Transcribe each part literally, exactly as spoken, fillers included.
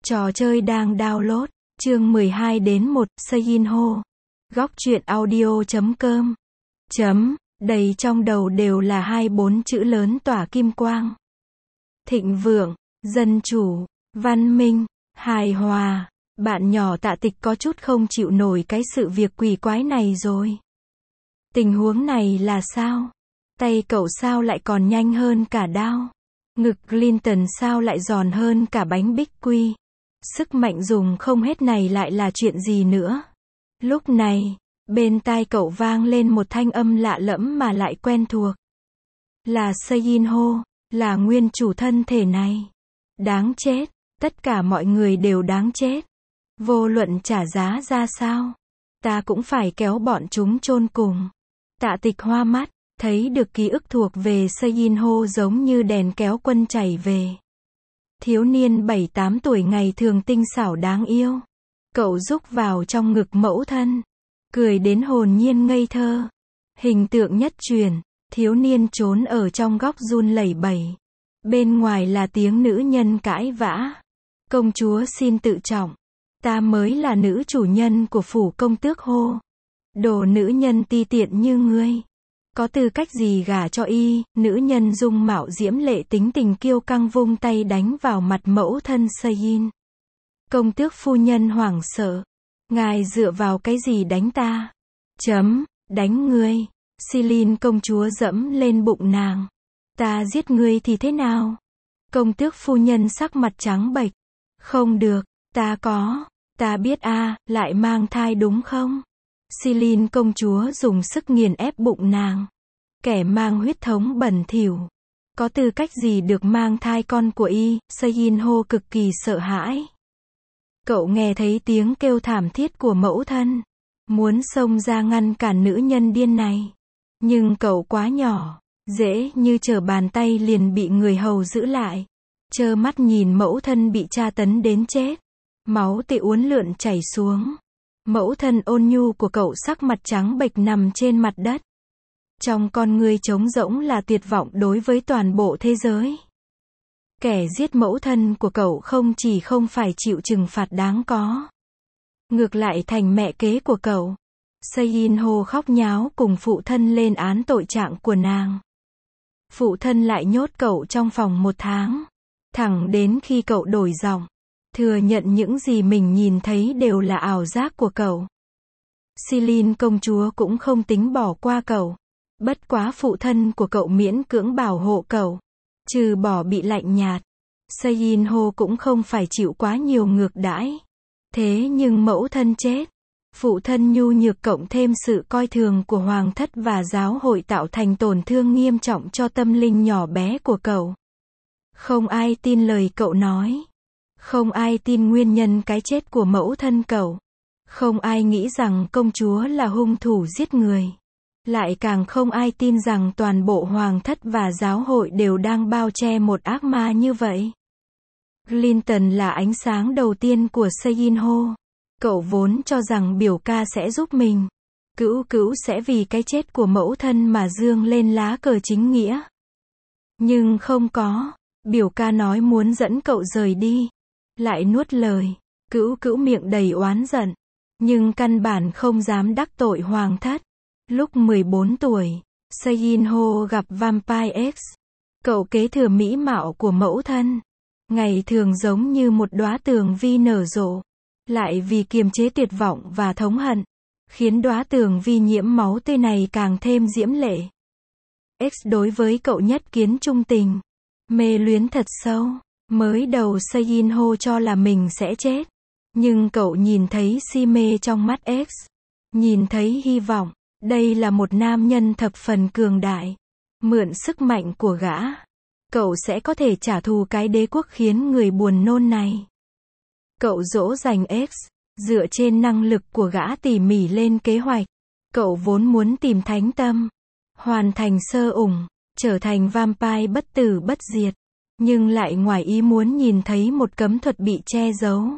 Trò chơi đang download, chương mười hai đến một, Seinho. Góc truyện audio chấm com. Chấm, đầy trong đầu đều là hai bốn chữ lớn tỏa kim quang. Thịnh vượng, dân chủ, văn minh, hài hòa. Bạn nhỏ Tạ Tịch có chút không chịu nổi cái sự việc quỷ quái này rồi. Tình huống này là sao? Tay cậu sao lại còn nhanh hơn cả đao? Ngực Clinton sao lại giòn hơn cả bánh bích quy? Sức mạnh dùng không hết này lại là chuyện gì nữa? Lúc này, bên tai cậu vang lên một thanh âm lạ lẫm mà lại quen thuộc. Là Seinho, là nguyên chủ thân thể này. Đáng chết, tất cả mọi người đều đáng chết. Vô luận trả giá ra sao, ta cũng phải kéo bọn chúng chôn cùng. Tạ Tịch hoa mắt, thấy được ký ức thuộc về Seinho giống như đèn kéo quân chảy về. Thiếu niên bảy tám tuổi ngày thường tinh xảo đáng yêu. Cậu rúc vào trong ngực mẫu thân, cười đến hồn nhiên ngây thơ. Hình tượng nhất truyền, thiếu niên trốn ở trong góc run lẩy bẩy. Bên ngoài là tiếng nữ nhân cãi vã. Công chúa xin tự trọng. Ta mới là nữ chủ nhân của phủ công tước hô. Đồ nữ nhân ti tiện như ngươi. Có tư cách gì gả cho y? Nữ nhân dung mạo diễm lệ tính tình kiêu căng vung tay đánh vào mặt mẫu thân Sein. Công tước phu nhân hoảng sợ. Ngài dựa vào cái gì đánh ta? Chấm, đánh ngươi. Celine công chúa dẫm lên bụng nàng. Ta giết ngươi thì thế nào? Công tước phu nhân sắc mặt trắng bệch. Không được, ta có, ta biết a, à, lại mang thai đúng không? Celine công chúa dùng sức nghiền ép bụng nàng. Kẻ mang huyết thống bẩn thỉu. Có tư cách gì được mang thai con của y? Seinho cực kỳ sợ hãi. Cậu nghe thấy tiếng kêu thảm thiết của mẫu thân. Muốn xông ra ngăn cản nữ nhân điên này. Nhưng cậu quá nhỏ. Dễ như trở bàn tay liền bị người hầu giữ lại. Trơ mắt nhìn mẫu thân bị tra tấn đến chết. Máu tươi uốn lượn chảy xuống. Mẫu thân ôn nhu của cậu sắc mặt trắng bệch nằm trên mặt đất. Trong con ngươi trống rỗng là tuyệt vọng đối với toàn bộ thế giới. Kẻ giết mẫu thân của cậu không chỉ không phải chịu trừng phạt đáng có. Ngược lại thành mẹ kế của cậu. Seinho khóc nháo cùng phụ thân lên án tội trạng của nàng. Phụ thân lại nhốt cậu trong phòng một tháng. Thẳng đến khi cậu đổi giọng. Thừa nhận những gì mình nhìn thấy đều là ảo giác của cậu. Celine công chúa cũng không tính bỏ qua cậu. Bất quá phụ thân của cậu miễn cưỡng bảo hộ cậu. Trừ bỏ bị lạnh nhạt. Seinho cũng không phải chịu quá nhiều ngược đãi. Thế nhưng mẫu thân chết. Phụ thân nhu nhược cộng thêm sự coi thường của hoàng thất và giáo hội tạo thành tổn thương nghiêm trọng cho tâm linh nhỏ bé của cậu. Không ai tin lời cậu nói. Không ai tin nguyên nhân cái chết của mẫu thân cậu. Không ai nghĩ rằng công chúa là hung thủ giết người. Lại càng không ai tin rằng toàn bộ hoàng thất và giáo hội đều đang bao che một ác ma như vậy. Clinton là ánh sáng đầu tiên của Seinho. Cậu vốn cho rằng biểu ca sẽ giúp mình. Cữu cữu sẽ vì cái chết của mẫu thân mà dương lên lá cờ chính nghĩa. Nhưng không có. Biểu ca nói muốn dẫn cậu rời đi. Lại nuốt lời. Cữu cữu miệng đầy oán giận. Nhưng căn bản không dám đắc tội hoàng thất. Lúc mười bốn tuổi, Seinho gặp Vampire X. Cậu kế thừa mỹ mạo của mẫu thân. Ngày thường giống như một đóa tường vi nở rộ. Lại vì kiềm chế tuyệt vọng và thống hận. Khiến đóa tường vi nhiễm máu tươi này càng thêm diễm lệ. X đối với cậu nhất kiến trung tình. Mê luyến thật sâu. Mới đầu Seinho cho là mình sẽ chết. Nhưng cậu nhìn thấy si mê trong mắt X. Nhìn thấy hy vọng. Đây là một nam nhân thập phần cường đại. Mượn sức mạnh của gã. Cậu sẽ có thể trả thù cái đế quốc khiến người buồn nôn này. Cậu dỗ dành X. Dựa trên năng lực của gã tỉ mỉ lên kế hoạch. Cậu vốn muốn tìm thánh tâm. Hoàn thành sơ ủng. Trở thành vampire bất tử bất diệt. Nhưng lại ngoài ý muốn nhìn thấy một cấm thuật bị che giấu.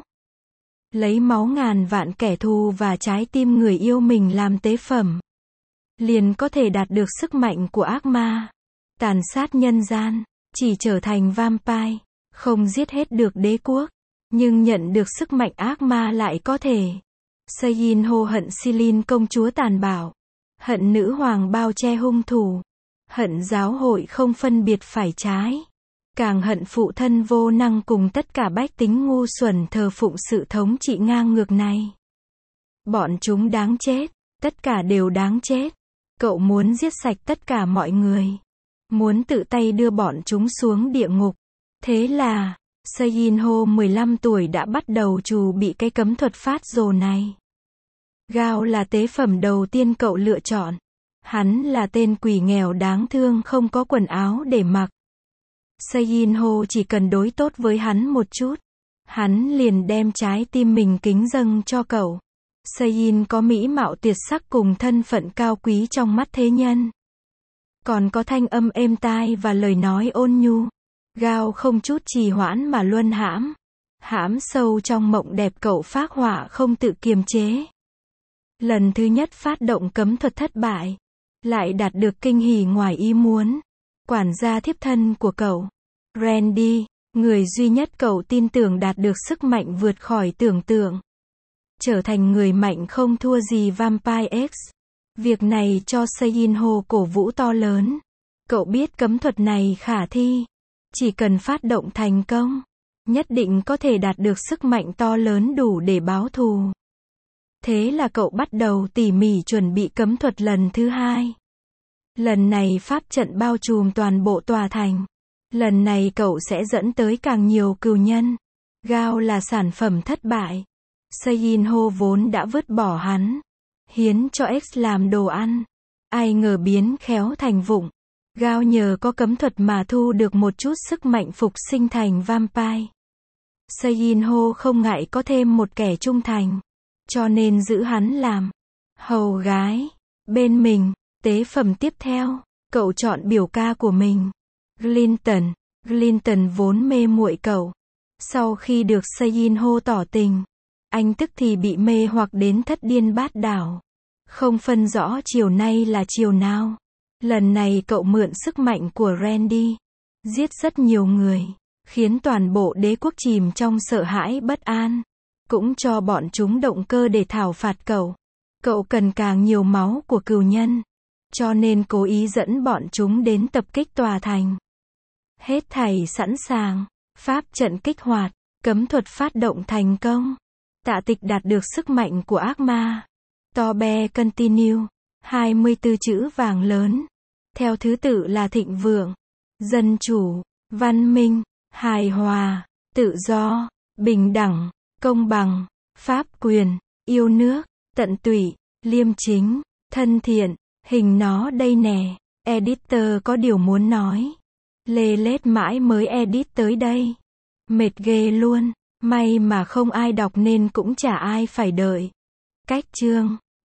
Lấy máu ngàn vạn kẻ thù và trái tim người yêu mình làm tế phẩm. Liền có thể đạt được sức mạnh của ác ma. Tàn sát nhân gian. Chỉ trở thành vampire. Không giết hết được đế quốc. Nhưng nhận được sức mạnh ác ma lại có thể. Sejinho hận Silin công chúa tàn bạo. Hận nữ hoàng bao che hung thủ. Hận giáo hội không phân biệt phải trái. Càng hận phụ thân vô năng cùng tất cả bách tính ngu xuẩn thờ phụng sự thống trị ngang ngược này. Bọn chúng đáng chết. Tất cả đều đáng chết. Cậu muốn giết sạch tất cả mọi người. Muốn tự tay đưa bọn chúng xuống địa ngục. Thế là, Sejinho mười lăm tuổi đã bắt đầu trù bị cái cấm thuật phát rồ này. Gao là tế phẩm đầu tiên cậu lựa chọn. Hắn là tên quỷ nghèo đáng thương không có quần áo để mặc. Sejinho chỉ cần đối tốt với hắn một chút. Hắn liền đem trái tim mình kính dâng cho cậu. Sejin có mỹ mạo tuyệt sắc cùng thân phận cao quý trong mắt thế nhân. Còn có thanh âm êm tai và lời nói ôn nhu. Gao không chút trì hoãn mà luân hãm. Hãm sâu trong mộng đẹp cậu phác họa không tự kiềm chế. Lần thứ nhất phát động cấm thuật thất bại. Lại đạt được kinh hỉ ngoài ý muốn. Quản gia thiếp thân của cậu. Randy, người duy nhất cậu tin tưởng đạt được sức mạnh vượt khỏi tưởng tượng. Trở thành người mạnh không thua gì Vampire X. Việc này cho Sejinho cổ vũ to lớn. Cậu biết cấm thuật này khả thi. Chỉ cần phát động thành công, nhất định có thể đạt được sức mạnh to lớn đủ để báo thù. Thế là cậu bắt đầu tỉ mỉ chuẩn bị cấm thuật lần thứ hai. Lần này pháp trận bao trùm toàn bộ tòa thành. Lần này cậu sẽ dẫn tới càng nhiều cừu nhân. Gao là sản phẩm thất bại. Sejinho vốn đã vứt bỏ hắn. Hiến cho X làm đồ ăn. Ai ngờ biến khéo thành vụng. Gao nhờ có cấm thuật mà thu được một chút sức mạnh phục sinh thành vampire. Sejinho không ngại có thêm một kẻ trung thành. Cho nên giữ hắn làm hầu gái bên mình. Tế phẩm tiếp theo, cậu chọn biểu ca của mình. Clinton. Clinton vốn mê muội cậu. Sau khi được Sejinho tỏ tình, anh tức thì bị mê hoặc đến thất điên bát đảo. Không phân rõ chiều nay là chiều nào. Lần này cậu mượn sức mạnh của Randy. Giết rất nhiều người. Khiến toàn bộ đế quốc chìm trong sợ hãi bất an. Cũng cho bọn chúng động cơ để thảo phạt cậu. Cậu cần càng nhiều máu của cừu nhân. Cho nên cố ý dẫn bọn chúng đến tập kích tòa thành. Hết thảy sẵn sàng. Pháp trận kích hoạt. Cấm thuật phát động thành công. Tạ Tịch đạt được sức mạnh của ác ma. Tobe Continue. hai mươi tư chữ vàng lớn. Theo thứ tự là thịnh vượng, dân chủ, văn minh, hài hòa, tự do, bình đẳng, công bằng, pháp quyền, yêu nước, tận tụy, liêm chính, thân thiện. Hình nó đây nè. Editor có điều muốn nói. Lê lết mãi mới edit tới đây. Mệt ghê luôn. May mà không ai đọc nên cũng chả ai phải đợi. Cách chương